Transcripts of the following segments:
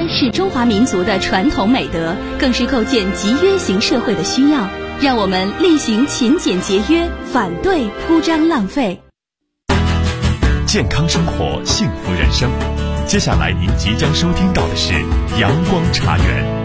单是中华民族的传统美德，更是构建集约型社会的需要。让我们力行勤俭节约，反对铺张浪费。 健康生活，幸福人生。接下来您即将收听到的是阳光茶园。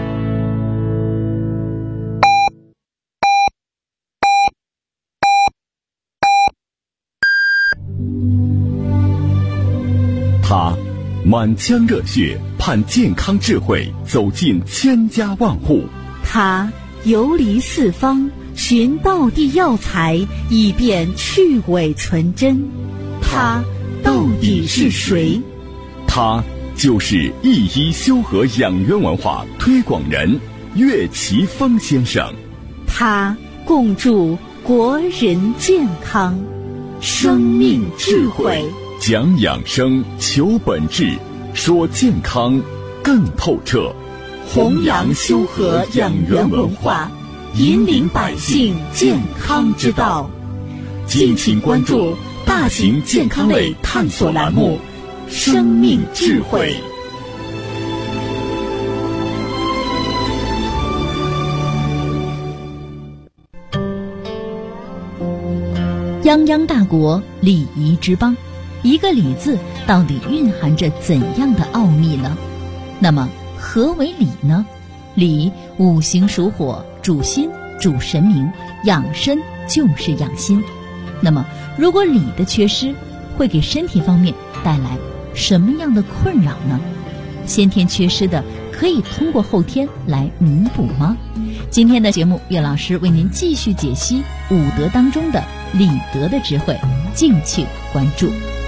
他满腔热血，盼健康智慧走进千家万户。 他游离四方，寻道地药材，以便去伪存真。他到底是谁？ 他就是一医修和养元文化推广人岳奇峰先生。 他共筑国人健康，生命智慧， 讲养生，求本质，说健康更透彻， 弘扬修和养元文化，引领百姓健康之道。敬请关注大型健康类探索栏目《生命智慧》。 泱泱大国，礼仪之邦，一个礼字到底蕴含着怎样的奥秘呢？那么何为礼呢？礼五行属火，主心，主神明，养身就是养心。那么如果礼的缺失，会给身体方面带来什么样的困扰呢？先天缺失的可以通过后天来弥补吗？今天的节目，岳老师为您继续解析五德当中的礼德的智慧，敬请关注。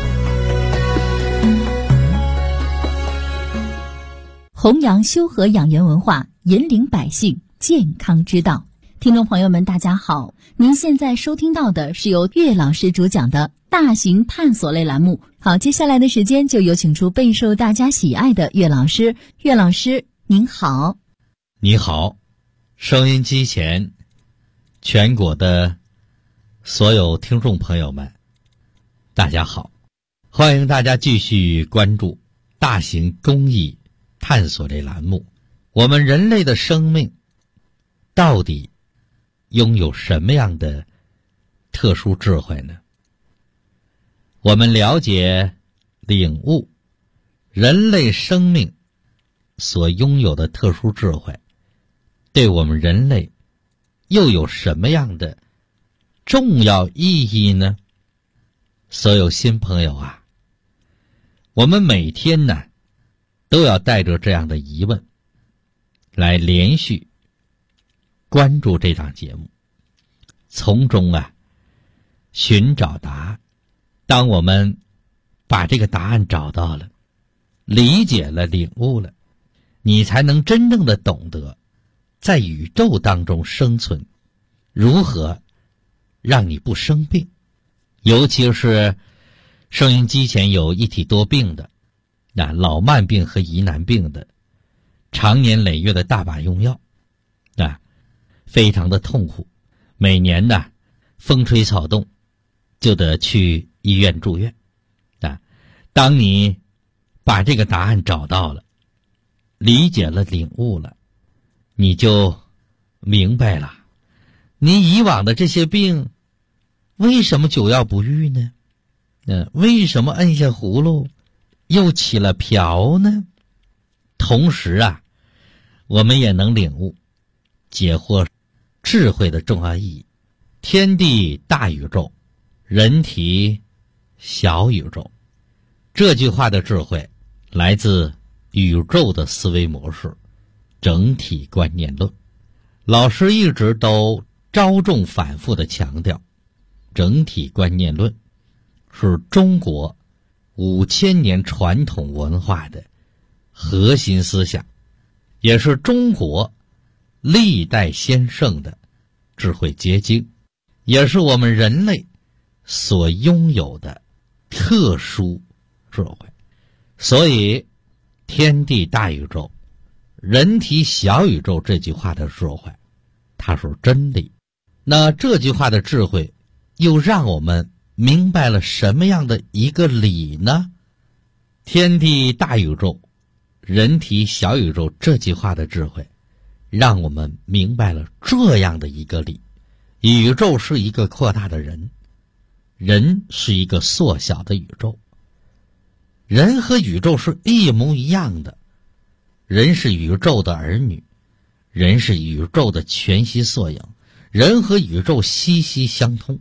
弘扬修和养元文化，引领百姓健康之道。听众朋友们，大家好，您现在收听到的是由岳老师主讲的大型探索类栏目。好，接下来的时间就有请出备受大家喜爱的岳老师。岳老师您好。 你好，收音机前全国的所有听众朋友们，大家好，欢迎大家继续关注大型公益探索类栏目。我们人类的生命到底拥有什么样的特殊智慧呢？我们了解、领悟人类生命所拥有的特殊智慧，对我们人类又有什么样的重要意义呢？所有新朋友啊，我们每天呢都要带着这样的疑问来连续关注这档节目，从中寻找答案。当我们把这个答案找到了，理解了，领悟了，你才能真正的懂得在宇宙当中生存如何让你不生病。尤其是收音机前有一体多病的老慢病和疑难病的，常年累月的大把用药非常的痛苦，每年风吹草动就得去医院住院当你把这个答案找到了，理解了，领悟了，你就明白了你以往的这些病为什么久药不愈呢？为什么摁下葫芦又起了瓢呢？同时我们也能领悟解惑智慧的重要意义。天地大宇宙，人体小宇宙，这句话的智慧来自宇宙的思维模式，整体观念论。老师一直都着重反复地强调，整体观念论是中国5000年传统文化的核心思想，也是中国历代先圣的智慧结晶，也是我们人类所拥有的特殊智慧。所以天地大宇宙，人体小宇宙这句话的智慧，它是真理。那这句话的智慧又让我们明白了什么样的一个理呢？天地大宇宙， 人体小宇宙这句话的智慧，让我们明白了这样的一个理：宇宙是一个扩大的人，人是一个缩小的宇宙。人和宇宙是一模一样的，人是宇宙的儿女，人是宇宙的全息缩影，人和宇宙息息相通。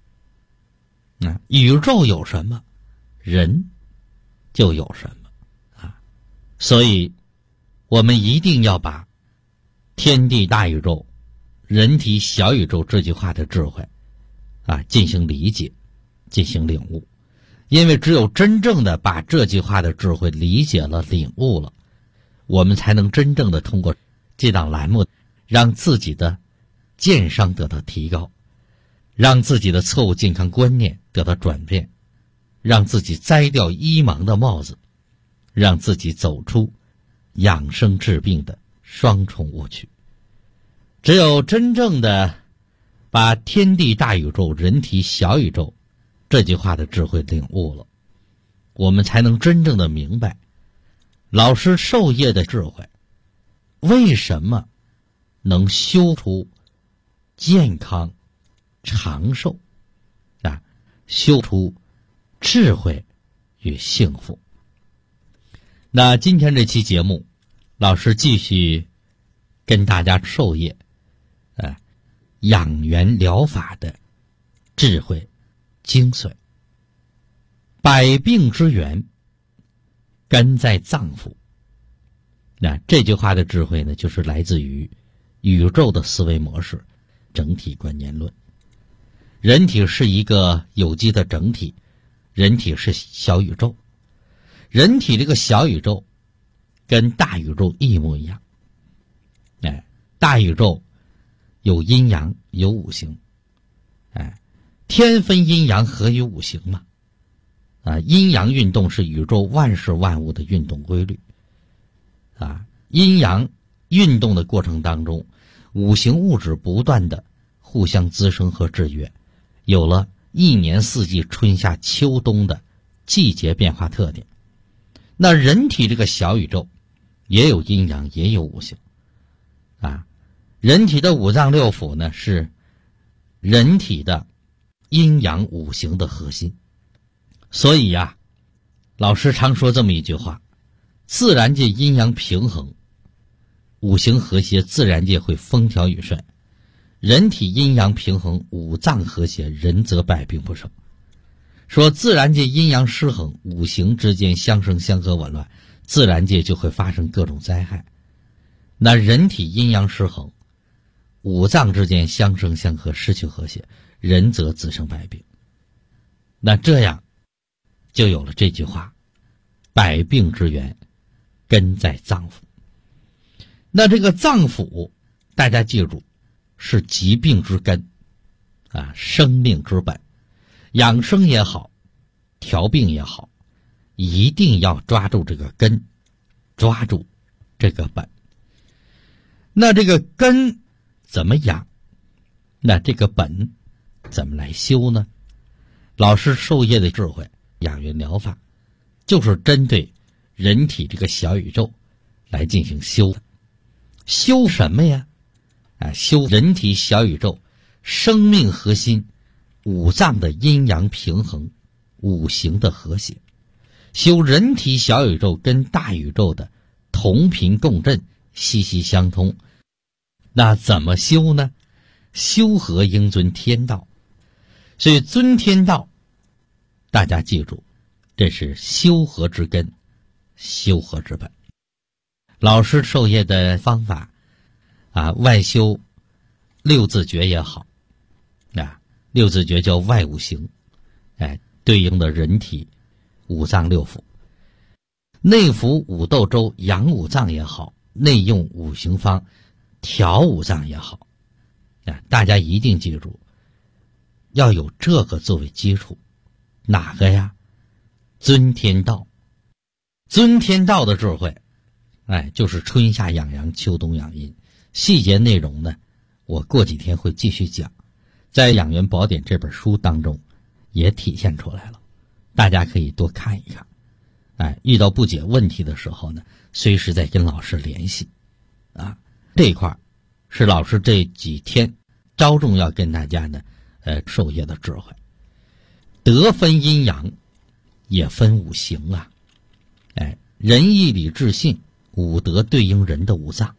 宇宙有什么，人就有什么啊！所以我们一定要把天地大宇宙、人体小宇宙这句话的智慧进行理解，进行领悟。因为只有真正的把这句话的智慧理解了、领悟了，我们才能真正的通过这档栏目，让自己的健商得到提高，让自己的错误健康观念得到转变，让自己摘掉医盲的帽子，让自己走出养生治病的双重误区。只有真正的把天地大宇宙、人体小宇宙这句话的智慧领悟了，我们才能真正的明白老师授业的智慧为什么能修出健康长寿修出智慧与幸福。那今天这期节目，老师继续跟大家授业养元疗法的智慧精髓。百病之源根在脏腑。那这句话的智慧呢，就是来自于宇宙的思维模式整体观念论。人体是一个有机的整体，人体是小宇宙，人体这个小宇宙跟大宇宙一模一样。大宇宙有阴阳，有五行，天分阴阳，合于五行嘛。阴阳运动是宇宙万事万物的运动规律。阴阳运动的过程当中，五行物质不断的互相滋生和制约，有了一年四季春夏秋冬的季节变化特点。那人体这个小宇宙也有阴阳，也有五行。人体的五脏六腑呢，是人体的阴阳五行的核心。所以老师常说这么一句话：自然界阴阳平衡，五行和谐，自然界会风调雨顺；人体阴阳平衡，五脏和谐，人则百病不生。说自然界阴阳失衡，五行之间相生相合紊乱，自然界就会发生各种灾害。那人体阴阳失衡，五脏之间相生相合，失去和谐，人则自生百病。那这样就有了这句话：百病之源根在脏腑。那这个脏腑大家记住，是疾病之根生命之本。养生也好，调病也好，一定要抓住这个根，抓住这个本。那这个根怎么养？那这个本怎么来修呢？老师授业的智慧养元疗法，就是针对人体这个小宇宙来进行修的。修什么呀？修人体小宇宙生命核心，五脏的阴阳平衡，五行的和谐。修人体小宇宙跟大宇宙的同频共振，息息相通。那怎么修呢？修和应遵天道。所以遵天道，大家记住，这是修和之根，修和之本。老师授业的方法外修六字诀也好，六字诀叫外五行，对应的人体五脏六腑。内服五斗粥养五脏也好，内用五行方调五脏也好，大家一定记住，要有这个作为基础。哪个呀？遵天道。遵天道的智慧，就是春夏养阳，秋冬养阴。细节内容呢，我过几天会继续讲，在《养元宝典》这本书当中也体现出来了，大家可以多看一看。 遇到不解问题的时候呢，随时在跟老师联系这一块是老师这几天着重要跟大家呢授业的智慧。德分阴阳，也分五行啊。仁义礼智信五德对应人的五脏。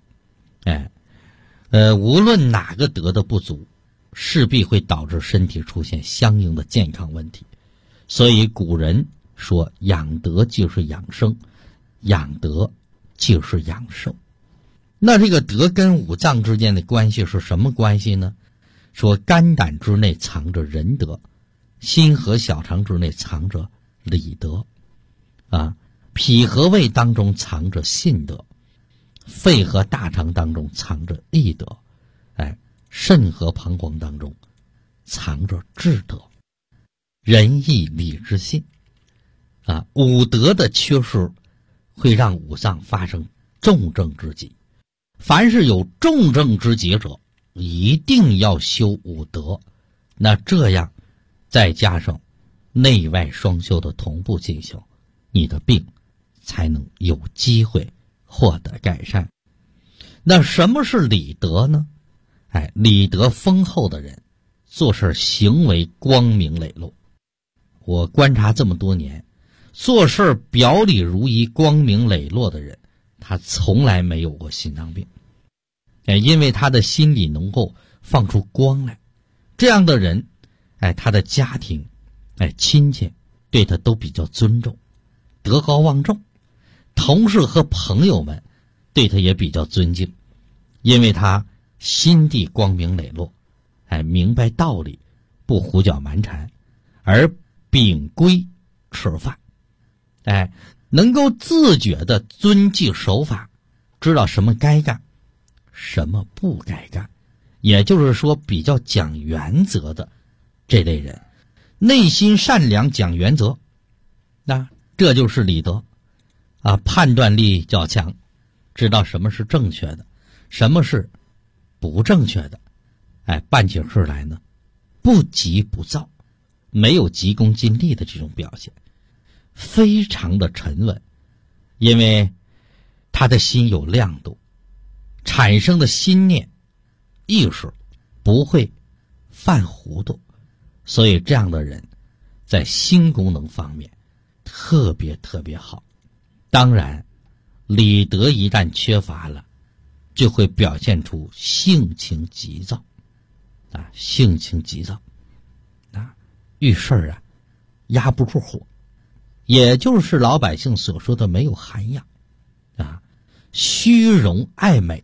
无论哪个德的不足，势必会导致身体出现相应的健康问题。所以古人说养德就是养生，养德就是养寿。那这个德跟五脏之间的关系是什么关系呢？说肝胆之内藏着仁德，心和小肠之内藏着礼德脾和胃当中藏着信德，肺和大肠当中藏着义德，肾和膀胱当中藏着智德。仁义礼智信五德的缺失会让五脏发生重症之疾。凡是有重症之疾者，一定要修五德。那这样再加上内外双修的同步进行，你的病才能有机会获得改善。那什么是礼德呢？礼德丰厚的人做事行为光明磊落。我观察这么多年，做事表里如一光明磊落的人，他从来没有过心脏病。因为他的心里能够放出光来。这样的人他的家庭亲戚对他都比较尊重，德高望重。同事和朋友们对他也比较尊敬，因为他心地光明磊落，明白道理，不胡搅蛮缠，而秉规吃饭，能够自觉的遵纪守法，知道什么该干，什么不该干，也就是说比较讲原则的这类人，内心善良，讲原则，这就是礼德判断力较强，知道什么是正确的，什么是不正确的，办起事来呢，不急不躁，没有急功近利的这种表现，非常的沉稳。因为他的心有亮度，产生的心念意识不会犯糊涂，所以这样的人在心功能方面特别特别好。当然礼德一旦缺乏了，就会表现出性情急躁性情急躁遇事压不住火，也就是老百姓所说的没有涵养虚荣爱美，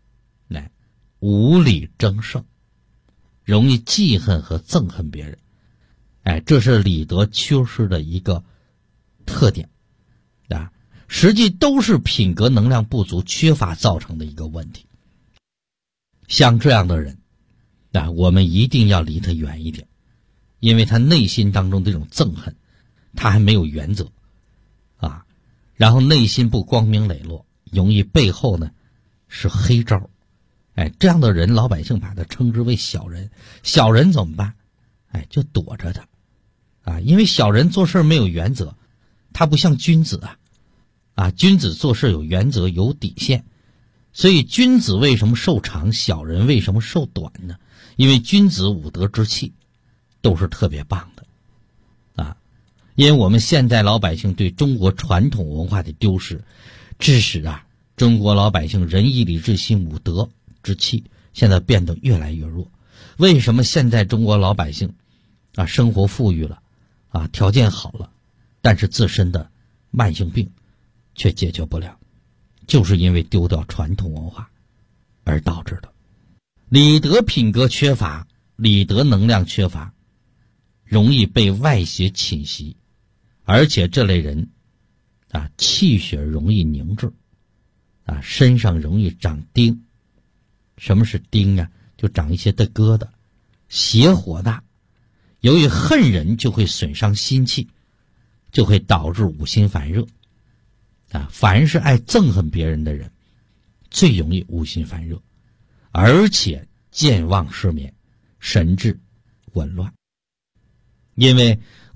无理争胜，容易记恨和憎恨别人。这是礼德缺失的一个特点实际都是品格能量不足缺乏造成的一个问题。像这样的人我们一定要离他远一点，因为他内心当中这种憎恨，他还没有原则然后内心不光明磊落，容易背后呢是黑招。这样的人老百姓把他称之为小人。小人怎么办？就躲着他因为小人做事没有原则，他不像君子君子做事有原则有底线。所以君子为什么寿长，小人为什么寿短呢？因为君子五德之气都是特别棒的因为我们现在老百姓对中国传统文化的丢失，致使中国老百姓仁义礼智信五德之气现在变得越来越弱。为什么现在中国老百姓生活富裕了条件好了，但是自身的慢性病却解决不了，就是因为丢掉传统文化而导致的。礼德品格缺乏，礼德能量缺乏，容易被外邪侵袭，而且这类人气血容易凝滞身上容易长钉。什么是钉就长一些的疙瘩。邪火大，由于恨人就会损伤心气，就会导致五心烦热凡是爱憎恨别人的人最容易五心烦热，而且健忘失眠，神志紊乱。因为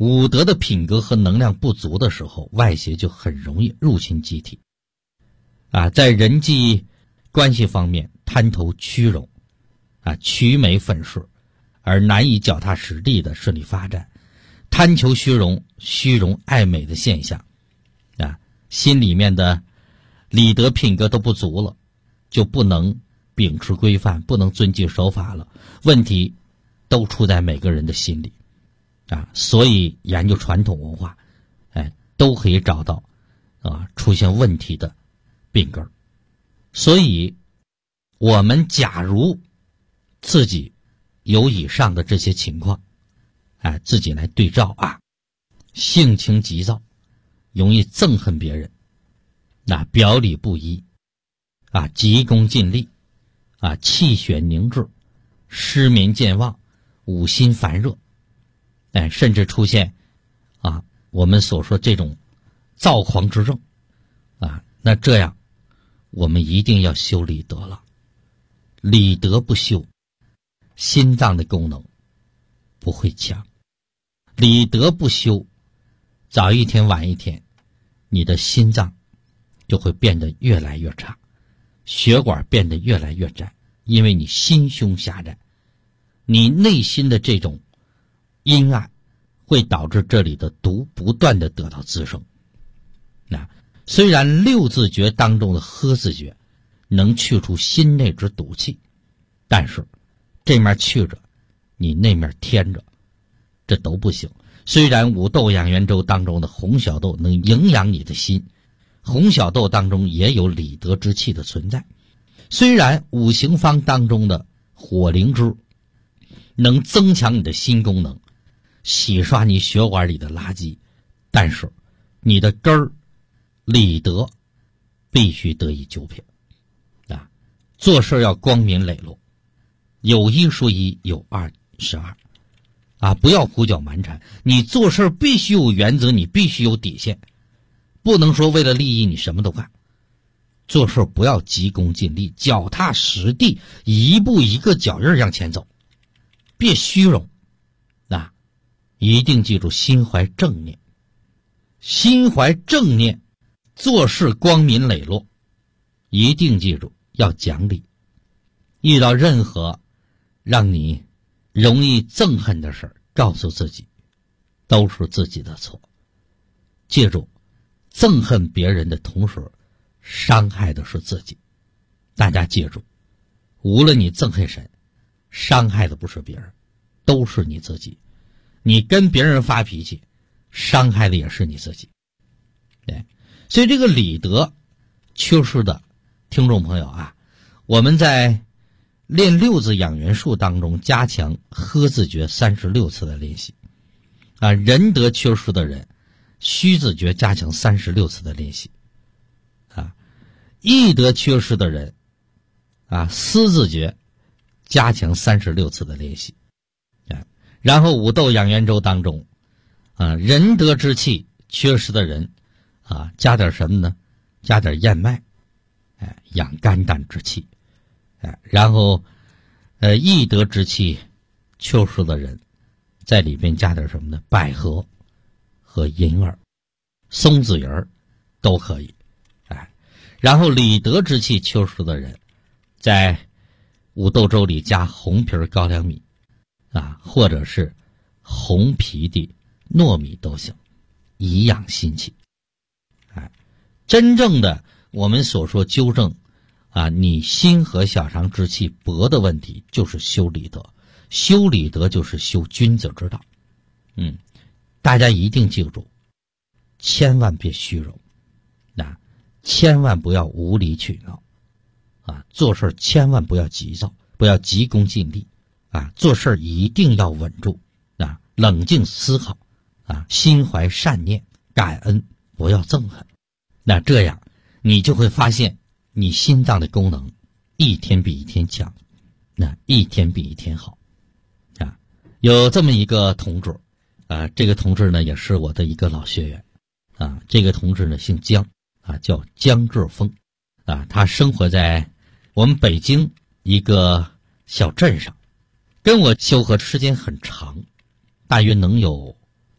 武德的品格和能量不足的时候，外邪就很容易入侵机体。在人际关系方面贪图虚荣，曲美粉饰，而难以脚踏实地的顺利发展。贪求虚荣、虚荣爱美的现象，心里面的礼德品格都不足了，就不能秉持规范，不能遵纪守法了。问题都出在每个人的心里。所以研究传统文化，都可以找到出现问题的病根。所以我们假如自己有以上的这些情况，自己来对照性情急躁，容易憎恨别人，表里不一，急功近利，气血凝滞，失眠健忘，五心烦热，甚至出现我们所说这种躁狂之症，那这样我们一定要修礼德了。礼德不修，心脏的功能不会强。礼德不修，早一天晚一天，你的心脏就会变得越来越差，血管变得越来越窄，因为你心胸狭窄，你内心的这种阴暗会导致这里的毒不断的得到滋生。虽然六字诀当中的呵字诀能去除心内之毒气，但是这面去着，你那面添着，这都不行。虽然五豆养元粥当中的红小豆能营养你的心，红小豆当中也有礼德之气的存在。虽然五行方当中的火灵芝能增强你的心功能，洗刷你血管里的垃圾，但是你的根儿礼德必须得以纠偏。做事要光明磊落，有一说一，有二是二，不要胡搅蛮缠。你做事必须有原则，你必须有底线，不能说为了利益你什么都干。做事不要急功近利，脚踏实地，一步一个脚印向前走，别虚荣。一定记住心怀正念，心怀正念，做事光明磊落。一定记住要讲理，遇到任何让你容易憎恨的事儿，告诉自己都是自己的错。记住，憎恨别人的同时伤害的是自己。大家记住，无论你憎恨谁，伤害的不是别人，都是你自己。你跟别人发脾气，伤害的也是你自己。所以这个礼德缺失的听众朋友我们在练六字养元术当中加强呵字诀36次的练习。仁德缺失的人，虚字诀加强36次的练习。义德缺失的人，思字诀加强36次的练习。然后五豆养元粥当中，仁德之气缺失的人，加点什么呢？加点燕麦，养肝胆之气。然后义德之气缺失的人，在里边加点什么呢？百合和银耳、松子仁都可以。然后礼德之气缺失的人，在五豆粥里加红皮高粱米，或者是红皮的糯米都行，以养心气。真正的我们所说纠正你心和小肠之气薄的问题，就是修礼德。修礼德就是修君子之道。大家一定记住，千万别虚荣，千万不要无理取闹，做事千万不要急躁，不要急功近利，做事一定要稳住，冷静思考，心怀善念，感恩，不要憎恨。那这样你就会发现你心脏的功能一天比一天强，一天比一天好。有这么一个同志，这个同志呢也是我的一个老学员，这个同志呢姓姜，叫姜志峰，他生活在我们北京一个小镇上，跟我修和时间很长，大约能有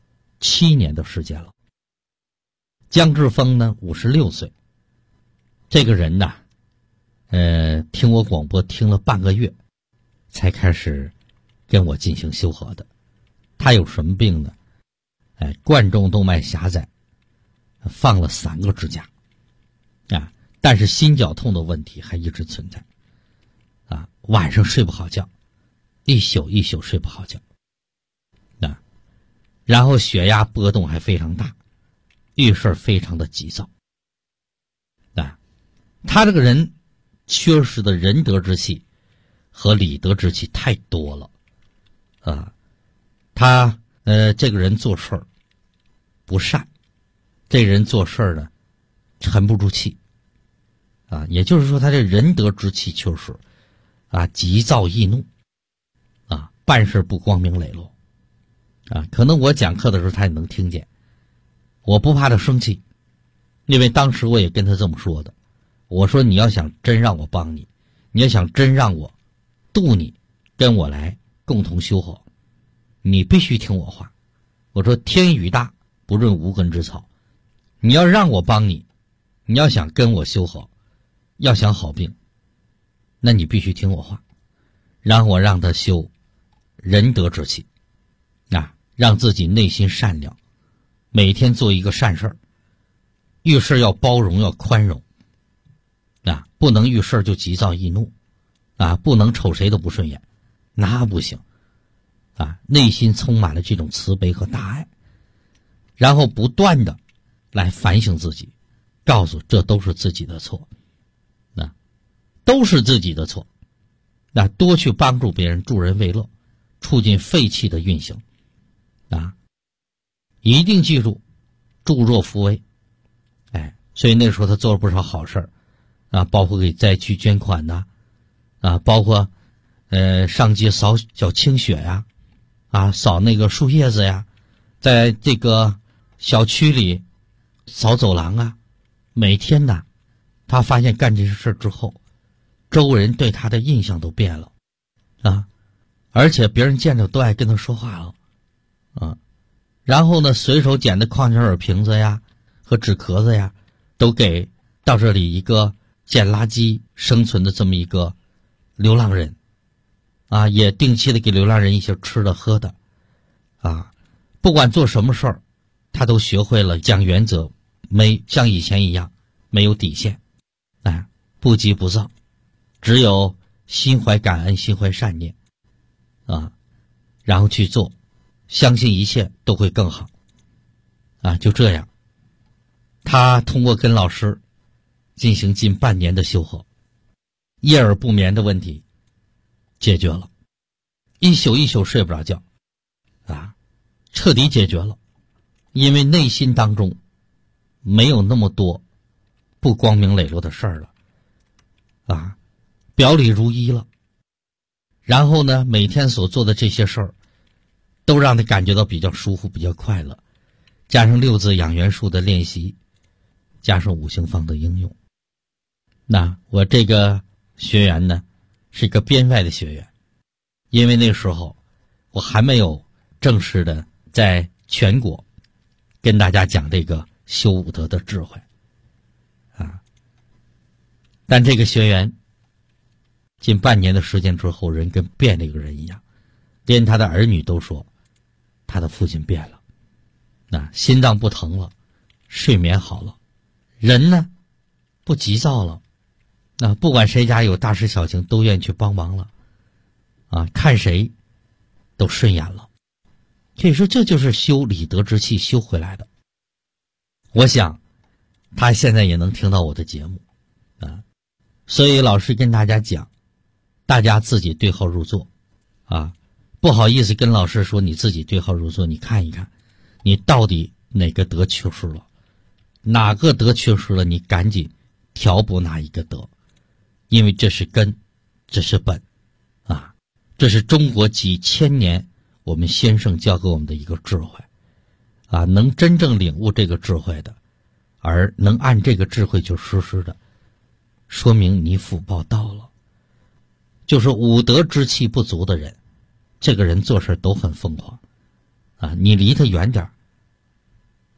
7年的时间了。姜志峰呢56岁，这个人呢听我广播听了半个月才开始跟我进行修合的。他有什么病呢？冠状动脉狭窄，放了3个支架啊，但是心绞痛的问题还一直存在啊，晚上睡不好觉，一宿一宿睡不好觉啊，然后血压波动还非常大，遇事非常的急躁啊。他这个人缺失的仁德之气和礼德之气太多了啊。他这个人做事儿不善，这人做事儿呢沉不住气啊，也就是说他这仁德之气缺失啊，急躁易怒啊，办事不光明磊落啊。可能我讲课的时候他也能听见，我不怕他生气，因为当时我也跟他这么说的，我说你要想真让我帮你，你要想真让我度你，跟我来共同修好，你必须听我话。我说天雨大不润无根之草，你要让我帮你，你要想跟我修好，要想好病，那你必须听我话，让我让他修仁德之气啊，让自己内心善良，每天做一个善事儿，遇事要包容要宽容啊，不能遇事就急躁易怒啊，不能瞅谁都不顺眼，那不行啊，内心充满了这种慈悲和大爱，然后不断的来反省自己，告诉这都是自己的错啊，都是自己的错啊，多去帮助别人，助人为乐，促进肺气的运行啊，一定记住助弱扶危。所以那时候他做了不少好事啊，包括给灾区捐款呐啊，包括上街扫小清雪呀啊，扫那个树叶子呀，在这个小区里扫走廊啊。每天呢他发现干这些事之后，周围人对他的印象都变了啊，而且别人见着都爱跟他说话了啊。然后呢随手捡的矿泉水瓶子呀和纸壳子呀都给到这里一个捡垃圾生存的这么一个流浪人啊，也定期的给流浪人一些吃的喝的啊。不管做什么事儿，他都学会了讲原则，没像以前一样没有底线不急不躁，只有心怀感恩心怀善念啊，然后去做，相信一切都会更好啊。就这样他通过跟老师进行近半年的修合，夜耳不眠的问题解决了，一宿一宿睡不着觉啊，彻底解决了。因为内心当中没有那么多不光明磊落的事儿了啊，表里如一了。然后呢每天所做的这些事儿都让他感觉到比较舒服比较快乐，加上6字养元术的练习，加上5行方的应用。那我这个学员呢是一个编外的学员，因为那时候我还没有正式的在全国跟大家讲这个修武德的智慧啊。但这个学员近半年的时间之后，人跟变了一个人一样，连他的儿女都说他的父亲变了心脏不疼了，睡眠好了，人呢不急躁了不管谁家有大事小情都愿意去帮忙了啊，看谁都顺眼了。可以说这就是修礼德之气修回来的。我想他现在也能听到我的节目啊，所以老师跟大家讲，大家自己对号入座啊，不好意思跟老师说你自己对号入座，你看一看你到底哪个德缺失了，哪个德缺失了，你赶紧调补哪一个德，因为这是根，这是本啊，这是中国几千年我们先生教给我们的一个智慧啊，能真正领悟这个智慧的，而能按这个智慧去实施的，说明你福报到了。就是武德之气不足的人，这个人做事都很疯狂啊，你离他远点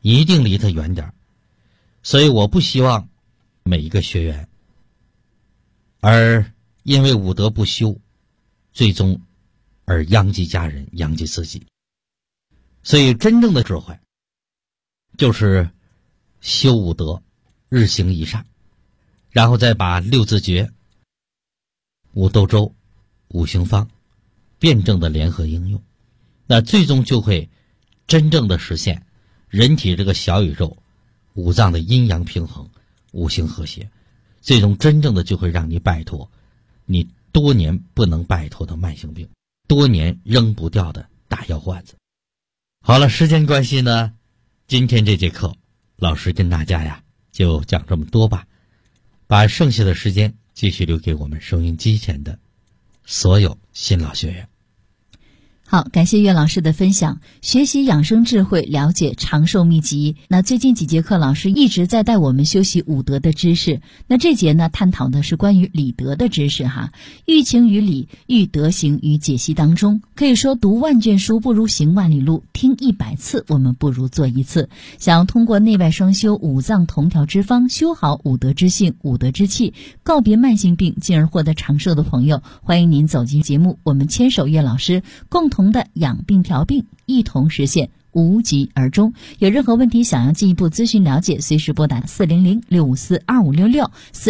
一定离它远点。所以我不希望每一个学员而因为五德不修，最终而殃及家人，殃及自己。所以真正的智慧就是修五德，日行一善，然后再把六字诀、五斗周、五行方辩证的联合应用，那最终就会真正的实现人体这个小宇宙五脏的阴阳平衡，五行和谐，最终真正的就会让你摆脱你多年不能摆脱的慢性病，多年扔不掉的大药罐子。好了，时间关系呢，今天这节课老师跟大家呀就讲这么多吧，把剩下的时间继续留给我们收音机前的所有新老学员。 好，感谢岳老师的分享，学习养生智慧，了解长寿秘籍。那最近几节课老师一直在带我们修习五德的知识，那这节呢探讨的是关于理德的知识哈。寓情于理，寓德行于解析当中，可以说读万卷书不如行万里路，听100次我们不如做1次。想要通过内外双修、五脏同调之方，修好五德之性、五德之气，告别慢性病，进而获得长寿的朋友，欢迎您走进节目，我们牵手岳老师共同的养病调病，一同实现无疾而终。有任何问题想要进一步咨询了解，随时拨打400-654-2566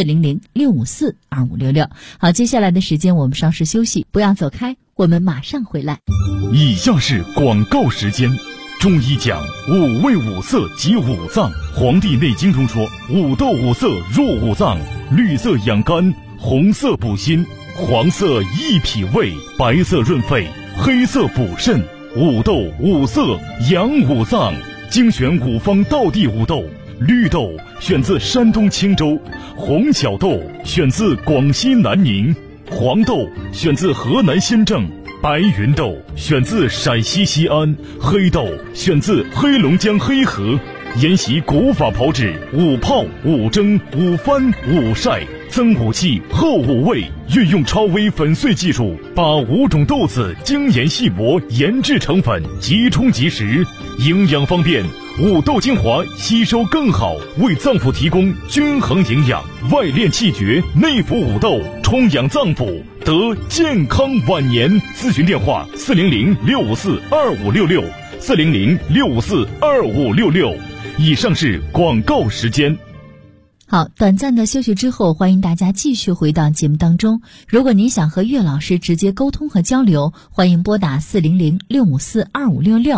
400-654-2566。好，接下来的时间我们稍事休息，不要走开，我们马上回来。 以下是广告时间。中医讲五味五色及五脏，黄帝内经中说五斗五色入五脏，绿色养肝，红色补心，黄色益脾胃，白色润肺，黑色补肾，五斗五色养五脏。精选五方道地五豆，绿豆选自山东青州，红小豆选自广西南宁，黄豆选自河南新郑，白云豆选自陕西西安，黑豆选自黑龙江黑河。研习古法炮制，五泡、五蒸、五翻、五晒，增五气，厚五味，运用超微粉碎技术，把5种豆子精研细磨，研制成粉，即冲即食，营养方便，五豆精华吸收更好，为脏腑提供均衡营养，外练气绝，内服五豆，充养脏腑，得健康晚年。咨询电话400-654-2566 400-654-2566。以上是广告时间。 好，短暂的休息之后，欢迎大家继续回到节目当中。如果您想和岳老师直接沟通和交流，欢迎拨打400-654-2566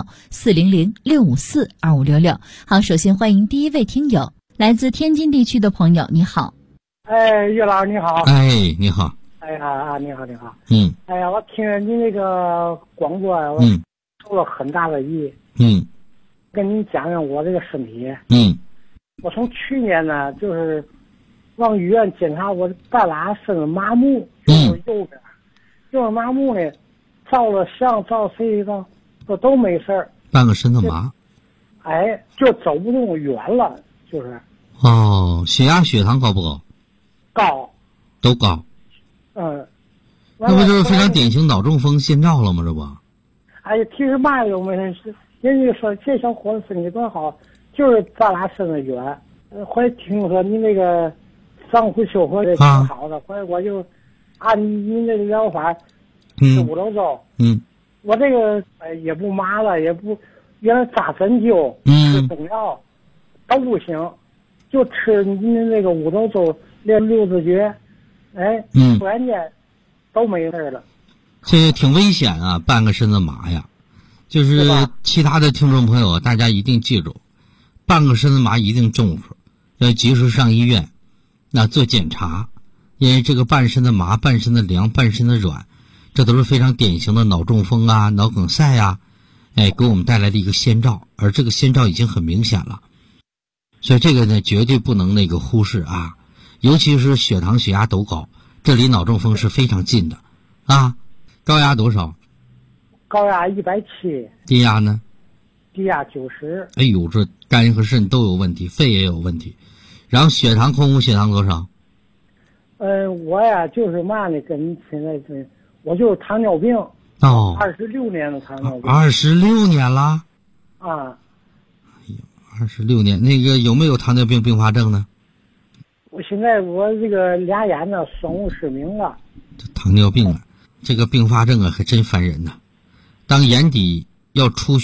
400-654-2566。好，首先欢迎第一位听友，来自天津地区的朋友，你好。 岳老师你好。 你好。 你好。我听着您那个广播我受了很大的益。跟您讲讲我这个身体。我从去年呢，就是往医院检查我半拉身子麻木，就是右边麻木呢，照了相照 CT 照，都没事儿。 半个身子麻。 就走不动远了，就是。 血压血糖高不高？ 高。 都高。 那不就是非常典型脑中风先兆了吗？这不。 其实嘛又没事，人家说这小伙子身体多好。就是咱俩身子远，后来听说你那个脏腑修合的挺好的，后来我就按您这个疗法吃五斗粥。我这个也不麻了，也不原来扎针灸，吃中药都不行，就吃您那个五斗粥练六字诀，突然间都没事了。 这挺危险啊，半个身子麻呀。就是其他的听众朋友，大家一定记住。半个身子麻一定重视，要及时上医院，那做检查，因为这个半身的麻、半身的凉、半身的软，这都是非常典型的脑中风啊、脑梗塞啊，给我们带来的一个先兆，而这个先兆已经很明显了，所以这个呢绝对不能忽视啊，尤其是血糖、血压都高，这离脑中风是非常近的啊。高压多少？ 高压170。 低压呢？ 低压90。 这肝和肾都有问题，肺也有问题。然后血糖空腹血糖多少？ 我呀就是嘛呢，跟现在我就是糖尿病。 26 年的糖尿病。 26年了。 26年，那个有没有糖尿病并发症呢？ 我现在这个俩眼呢双目失明了。 糖尿病啊，这个并发症啊还真烦人呐。当眼底要出血